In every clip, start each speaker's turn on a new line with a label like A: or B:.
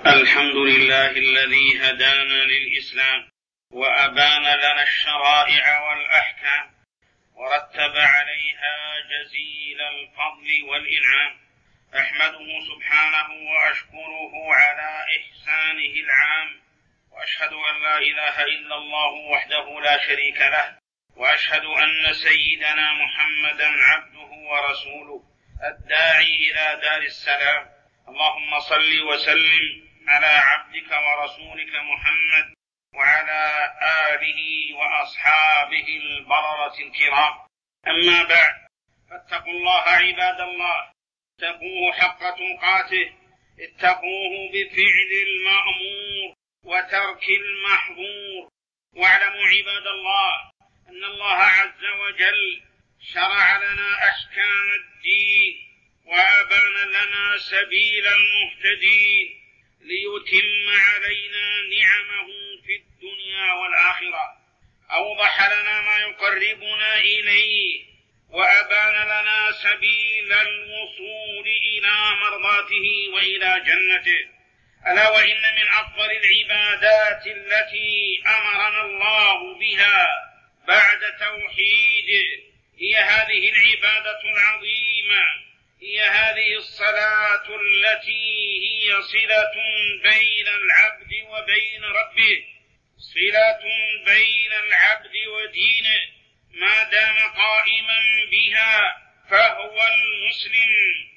A: الحمد لله الذي هدانا للإسلام وأبان لنا الشرائع والأحكام ورتب عليها جزيل الفضل والإنعام. أحمده سبحانه وأشكره على إحسانه العام، وأشهد أن لا إله إلا الله وحده لا شريك له، وأشهد أن سيدنا محمدا عبده ورسوله الداعي إلى دار السلام. اللهم صل وسلم على عبدك ورسولك محمد وعلى آله وأصحابه البررة الكرام. أما بعد، فاتقوا الله عباد الله، اتقوه حق تقاته، اتقوه بفعل المأمور وترك المحظور. واعلموا عباد الله أن الله عز وجل شرع لنا أحكام الدين وأبان لنا سبيل المهتدين ليتم علينا نعمه في الدنيا والآخرة. أوضح لنا ما يقربنا إليه وأبان لنا سبيل الوصول إلى مرضاته وإلى جنته. ألا وإن من أفضل العبادات التي أمرنا الله بها بعد توحيده هي هذه العبادة العظيمة، هي هذه الصلاة التي هي صلة بين العبد وبين ربه، صلة بين العبد ودينه. ما دام قائما بها فهو المسلم،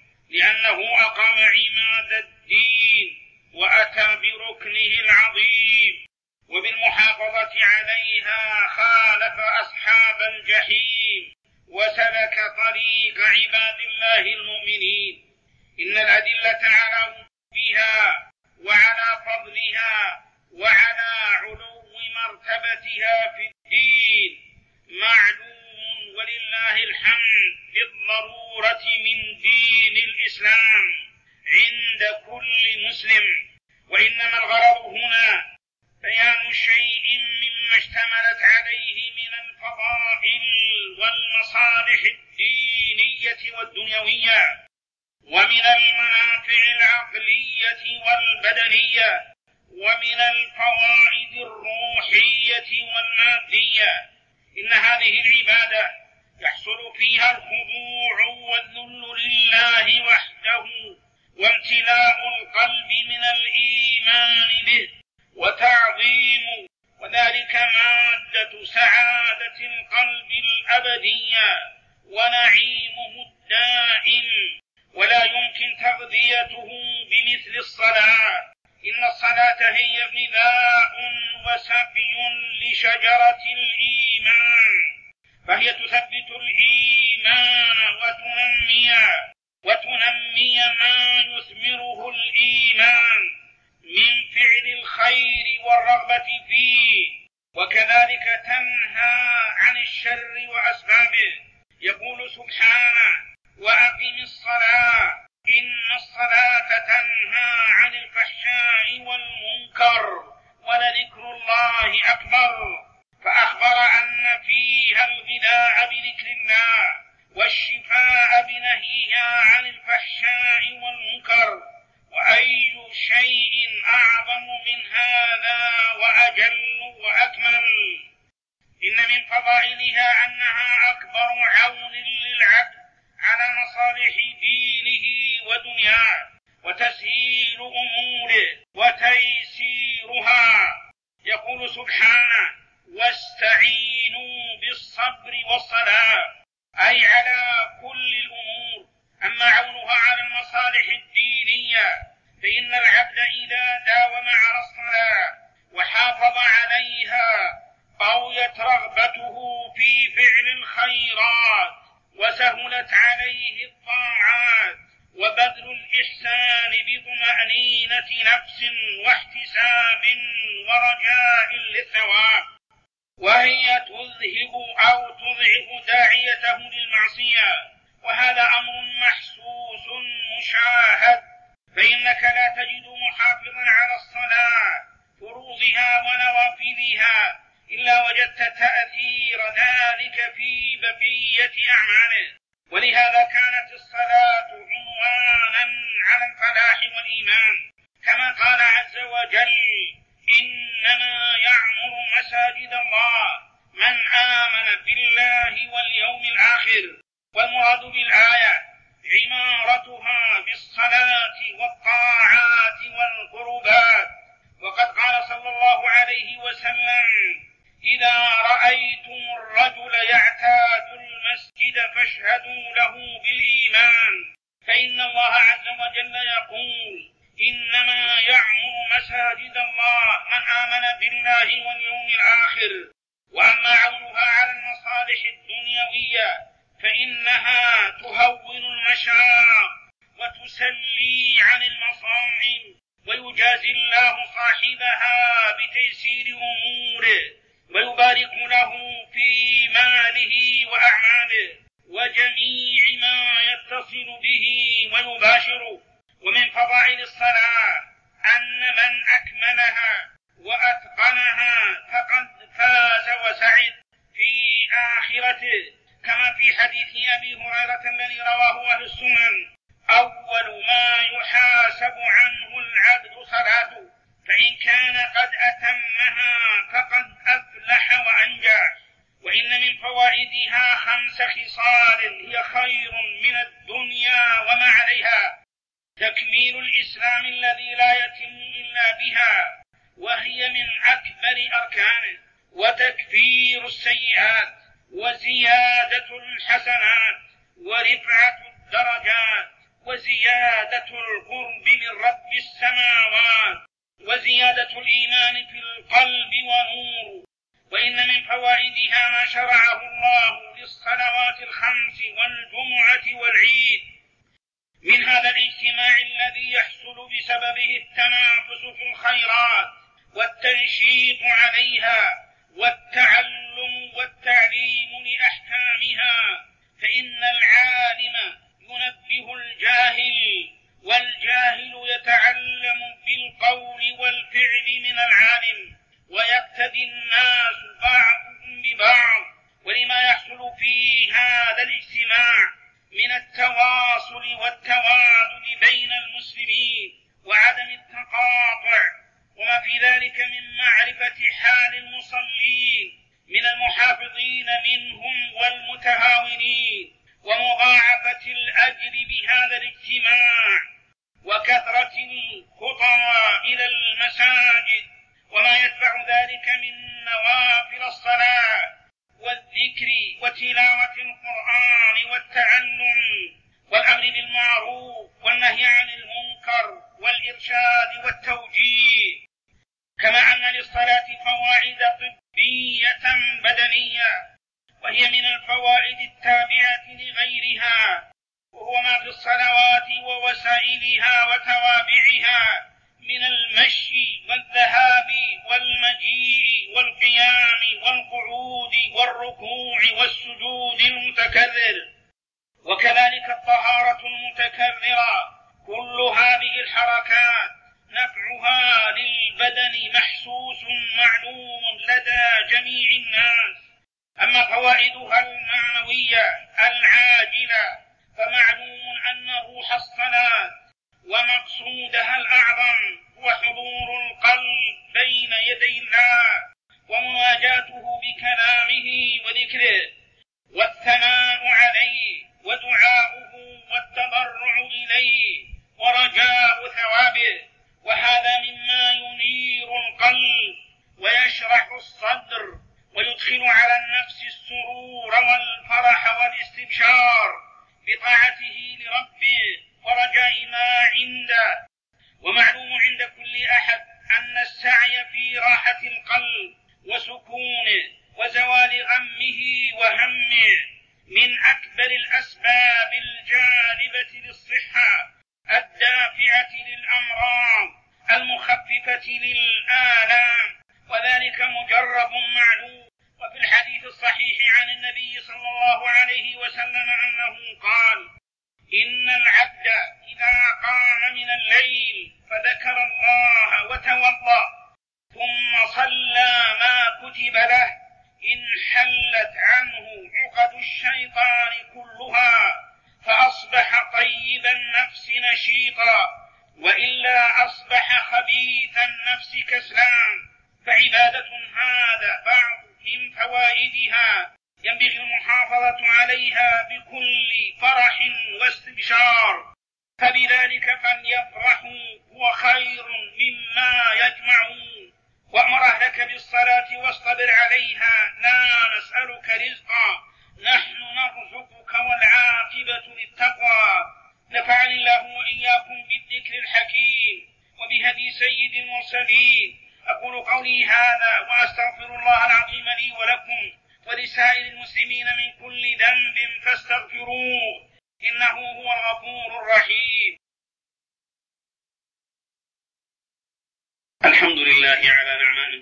A: لأنه أقام عماد الدين وأتى بركنه العظيم، وبالمحافظة عليها خالف أصحاب الجحيم وسلك طريق عباد الله المؤمنين. إن الأدلة على وجوبها وعلى فضلها وعلى علو مرتبتها في الدين معلوم ولله الحمد بالضرورة من دين الإسلام عند كل مسلم، وإنما الغرض هنا بيان شيء مما اشتملت عليه من الفضائل والمصالح الدينية والدنيوية، ومن المنافع العقلية والبدنية، ومن الفوائد الروحية والمادية. إن هذه العبادة يحصل فيها الخضوع والذل لله وحده، وامتلاء القلب من الإيمان به وتعظيم، وذلك مادة سعادة القلب الأبدية ونعيمه الدائم، ولا يمكن تغذيته بمثل الصلاة. إن الصلاة هي غذاء وسقي لشجرة الإيمان، فهي تثبت الإيمان وتنمي ما يثمره الإيمان من فعل الخير والرغبة فيه، وكذلك تنهى عن الشر وأسبابه. يقول سبحانه: وأقم الصلاة إن الصلاة تنهى عن الفحشاء والمنكر ولذكر الله أكبر، فأخبر أن فيها الغذاء بذكر الله والشفاء بنهيها عن الفحشاء والمنكر. وأي شيء أعظم من هذا وأجل وأكمل؟ إن من فضائلها أنها أكبر عون للعبد على مصالح دينه ودنياه وتسهيل أموره وتيسيرها. يقول سبحانه: واستعينوا بالصبر والصلاة، أي على كل الأمور. أما عونها على المصالح الدينية فإن العبد إذا داوم على الصلاة وحافظ عليها قويت رغبته في فعل الخيرات وسهلت عليه الطاعات وبذل الإحسان بطمأنينة نفس واحتساب ورجاء للثواب، وهي تذهب أو تضعف داعيته للمعصية، وهذا أمر محسوس مشاهد. فإنك لا تجد محافظا على الصلاة فروضها ونوافلها إلا وجدت تأثير ذلك في بقية أعماله. ولهذا كانت الصلاة عنوانا على الفلاح والإيمان، كما قال عز وجل: إنما يعمر مساجد الله من آمن بالله واليوم الآخر. والمراد بالآية عمارتها بالصلاة والطاعات والقربات. وقد قال صلى الله عليه وسلم: إذا رأيتم الرجل يعتاد المسجد فاشهدوا له بالإيمان، فإن الله عز وجل يقول: إنما يعمر مساجد الله من آمن بالله واليوم الآخر. وأما عونها على المصالح الدنيوية فإنها تهون المشاق وتسلي عن المصاعب، ويجازي الله صاحبها بتيسير أموره، ويبارك له في ماله وأعماله وجميع ما يتصل به ويباشره. ومن فضائل الصلاة أن من أكملها وأتقنها فقد فاز وسعد في آخرته، كما في حديث أبي هريرة الذي رواه أهل السنن: أول ما يحاسب عنه العبد صلاته، فإن كان قد أتمها فقد أفلح وأنجح. وإن من فوائدها 5 خصال هي خير من الدنيا وما عليها: تكميل الإسلام الذي لا يتم إلا بها، وهي من أكبر أركانه، وتكفير السيئات، وزيادة الحسنات، ورفعة الدرجات، وزيادة القرب من رب السماوات، وزيادة الإيمان في القلب ونور. وإن من فوائدها ما شرعه الله للصلوات ال5 والجمعة والعيد، من هذا الاجتماع الذي يحصل بسببه التنافس في الخيرات والتنشيط عليها والتعلم والتعليم لأحكامها، فإن العالم ينبه الجاهل، والجاهل يتعلم بالقول والفعل من العالم، ويقتدي الناس بعضهم ببعض. ولما يحصل في هذا الاجتماع من التواصل والتوادد بين المسلمين وعدم التقاطع، وما في ذلك من معرفة حال المصلين من المحافظين منهم والمتهاونين، ومضاعفة الأجر بهذا الاجتماع، وكثرة الخطى إلى المساجد، وما يتبع ذلك من نوافل الصلاة والذكر وتلاوة القرآن والتعلم والأمر بالمعروف والنهي عن المنكر والإرشاد والتوجيه. كما أن للصلاة فوائد طبية بدنية، وهي من الفوائد التابعة لغيرها، وهو ما في الصلوات ووسائلها وتوابعها من المشي والذهاب والمجيء والقيام والقعود والركوع والسجود المتكرر، وكذلك الطهارة المتكررة. كل هذه الحركات نفعها للبدن محسوس معلوم لدى جميع الناس. أما فوائدها المعنوية العاجلة فمعلوم أن روح الصلاة ومقصودها الأعظم هو حضور القلب بين يدي الله ومناجاته بكلامه وذكره والثناء عليه ودعاؤه والتضرع إليه ورجاء ثوابه. وهذا مما ينير القلب ويشرح الصدر ويدخل على النفس السرور والفرح والاستبشار بطاعته لربه ورجاء ما عنده. ومعلوم عند كل أحد أن السعي في راحة القلب وسكونه وزوال غمه وهمه من أكبر الأسباب الجالبة للصحة الدافعة للأمراض المخففة للآلام، وذلك مجرب معلوم. وفي الحديث الصحيح عن النبي صلى الله عليه وسلم أنه قال: إن العبد إذا قام من الليل فذكر الله وتوضأ ثم صلى ما كتب له انحلت عنه عقد الشيطان كلها، فأصبح طيب النفس نشيطا وإلا أصبح خبيث النفس كسلان. فعبادة هذا بعض من فوائدها ينبغي المحافظة عليها بكل فرح واستبشار، فبذلك فليفرحوا هو خير مما يجمعون. وأمر أهلك بالصلاة واصطبر عليها لا نسألك رزقا نحن نرزقك والعاقبة للتقوى. نفعني الله وإياكم بالذكر الحكيم وبهدي سيد المرسلين. أقول قولي هذا وأستغفر الله العظيم لي ولكم ولسائر المسلمين من كل ذنب فاستغفروه إنه هو الغفور الرحيم. الحمد لله على نعمائه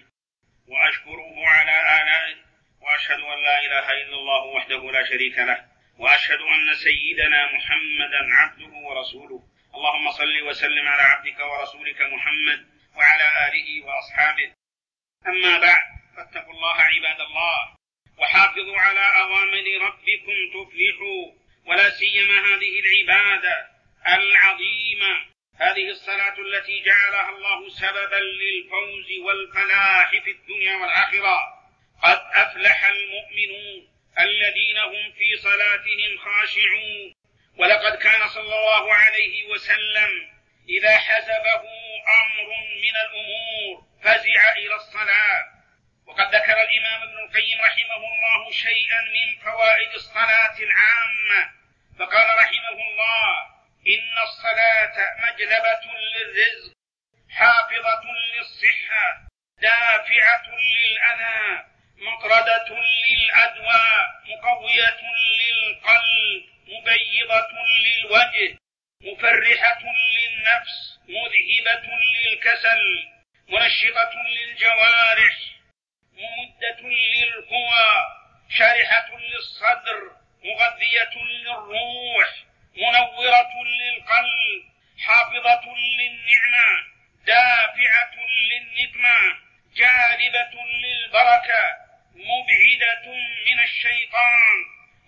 A: وأشكره على آلائه، وأشهد أن لا إله إلا الله وحده لا شريك له، وأشهد أن سيدنا محمدا عبده ورسوله. اللهم صل وسلم على عبدك ورسولك محمد وعلى آله وأصحابه. أما بعد، فاتقوا الله عباد الله وحافظوا على أوامر ربكم تفلحوا، ولا سيما هذه العبادة العظيمة، هذه الصلاة التي جعلها الله سببا للفوز والفلاح في الدنيا والآخرة. قد أفلح المؤمنون الذين هم في صلاتهم خاشعون. ولقد كان صلى الله عليه وسلم إذا حزبه أمر من الأمور فزع إلى الصلاة. وقد ذكر الإمام ابن القيم رحمه الله شيئا من فوائد الصلاة العامة، فقال رحمه الله: إن الصلاة مجلبة للرزق، حافظة للصحة، دافعة للأذى، مطردة للعدوى، مقوية للقلب، مبيضة للوجه، مفرحة للنفس، مذهبة للكسل، منشطة للجوارح، ممدة للقوى، شارحة للصدر، مغذية للروح، منورة للقلب، حافظة للنعمة، دافعة للنقمة، جالبة للبركة، مبعدة من الشيطان،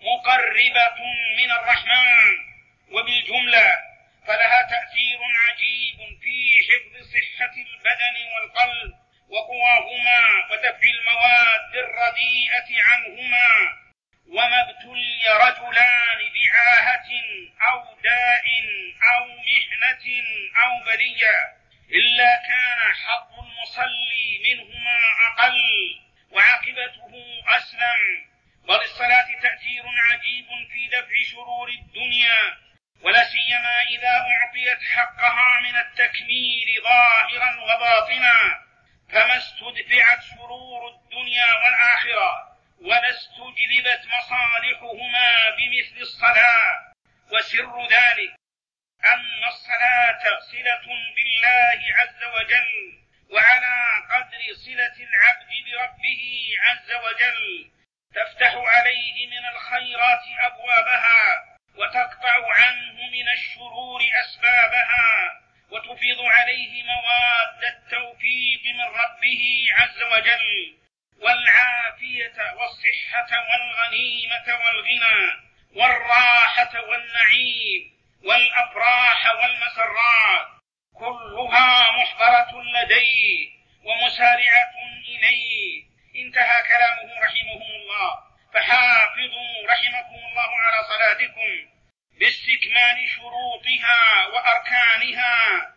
A: مقربة من الرحمن. وبالجملة فلها تأثير عجيب في حفظ صحة البدن والقلب وقواهما ودفع المواد الرديئة عنهما. وما ابتلي رجلان بعاهة أو داء أو محنة أو بلية إلا كان حظ المصلي منهما أقل وعاقبته أسلم. وللصلاة تأثير عجيب في دفع شرور الدنيا، ولا سيما إذا أعطيت حقها من التكميل ظاهرا وباطنا، فما استدفعت شرور الدنيا والآخرة ولا استجلبت مصالحهما بمثل الصلاة. وسر ذلك أن الصلاة صلة بالله عز وجل، وعلى قدر صلة العبد بربه عز وجل تفتح عليه من الخيرات أبوابها، وتقطع عنه من الشرور أسبابها، وتفيض عليه مواد التوفيق من ربه عز وجل، والعافية والصحة والغنيمة والغنى والراحة والنعيم والأفراح والمسرات، كلها محضرة لديه ومسارعة إليه. انتهى كلامه رحمه الله. فحافظوا رحمكم الله على صلاتكم باستكمال شروطها وأركانها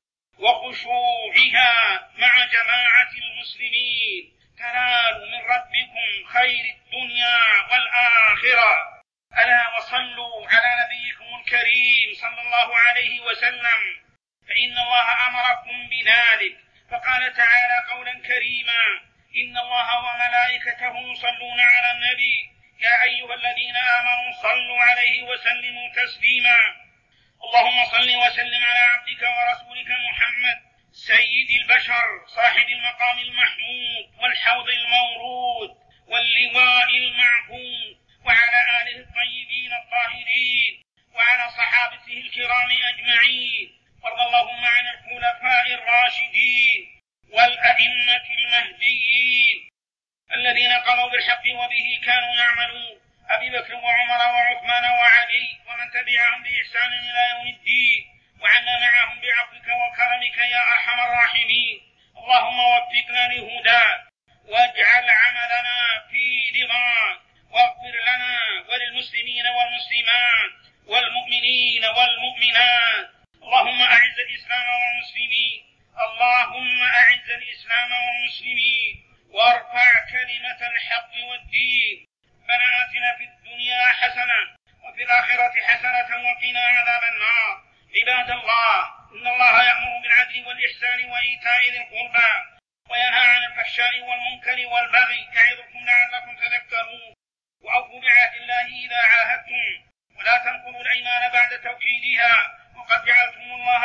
A: وخشوعها مع جماعة المسلمين، تنالوا من ربكم خير الدنيا والآخرة. ألا وصلوا على نبيكم الكريم صلى الله عليه وسلم، فإن الله أمركم بذلك، فقال تعالى قولا كريما: إن الله وملائكته يصلون على النبي يا أيها الذين آمنوا صلوا عليه وسلموا تسليما. اللهم صل وسلم على عبدك ورسولك محمد سيد البشر صاحب المقام المحمود والحوض المورود واللواء المعقود، وعلى آله الطيبين الطاهرين، وعلى صحابته الكرام أجمعين. وارض اللهم عن الخلفاء الراشدين والأئمة المهديين الذين قضوا بالحق وبه كانوا يعملون، أبي بكر وعمر وعثمان وعلي ومن تبعهم بإحسان إلى يوم الدين، وعنا معهم بعفوك وكرمك يا أرحم الراحمين. اللهم وفقنا لهداك واجعل عملنا في رضاك، واغفر لنا وللمسلمين والمسلمات والمؤمنين والمؤمنات. اللهم أعز الإسلام والمسلمين، اللهم أعز الإسلام والمسلمين وارفع كلمة الحق والدين. ربنا آتنا في الدنيا حسنة وفي الآخرة حسنة وقنا عذاب النار. عباد الله، إن الله يأمر بالعدل والإحسان وإيتاء ذي القربى وينهى عن الفحشاء والمنكر والبغي يعظكم لعلكم تذكرون. وأوفوا بعهد الله إذا عاهدتم، ولا تنقضوا الأيمان بعد توكيدها، وقد جعلتم الله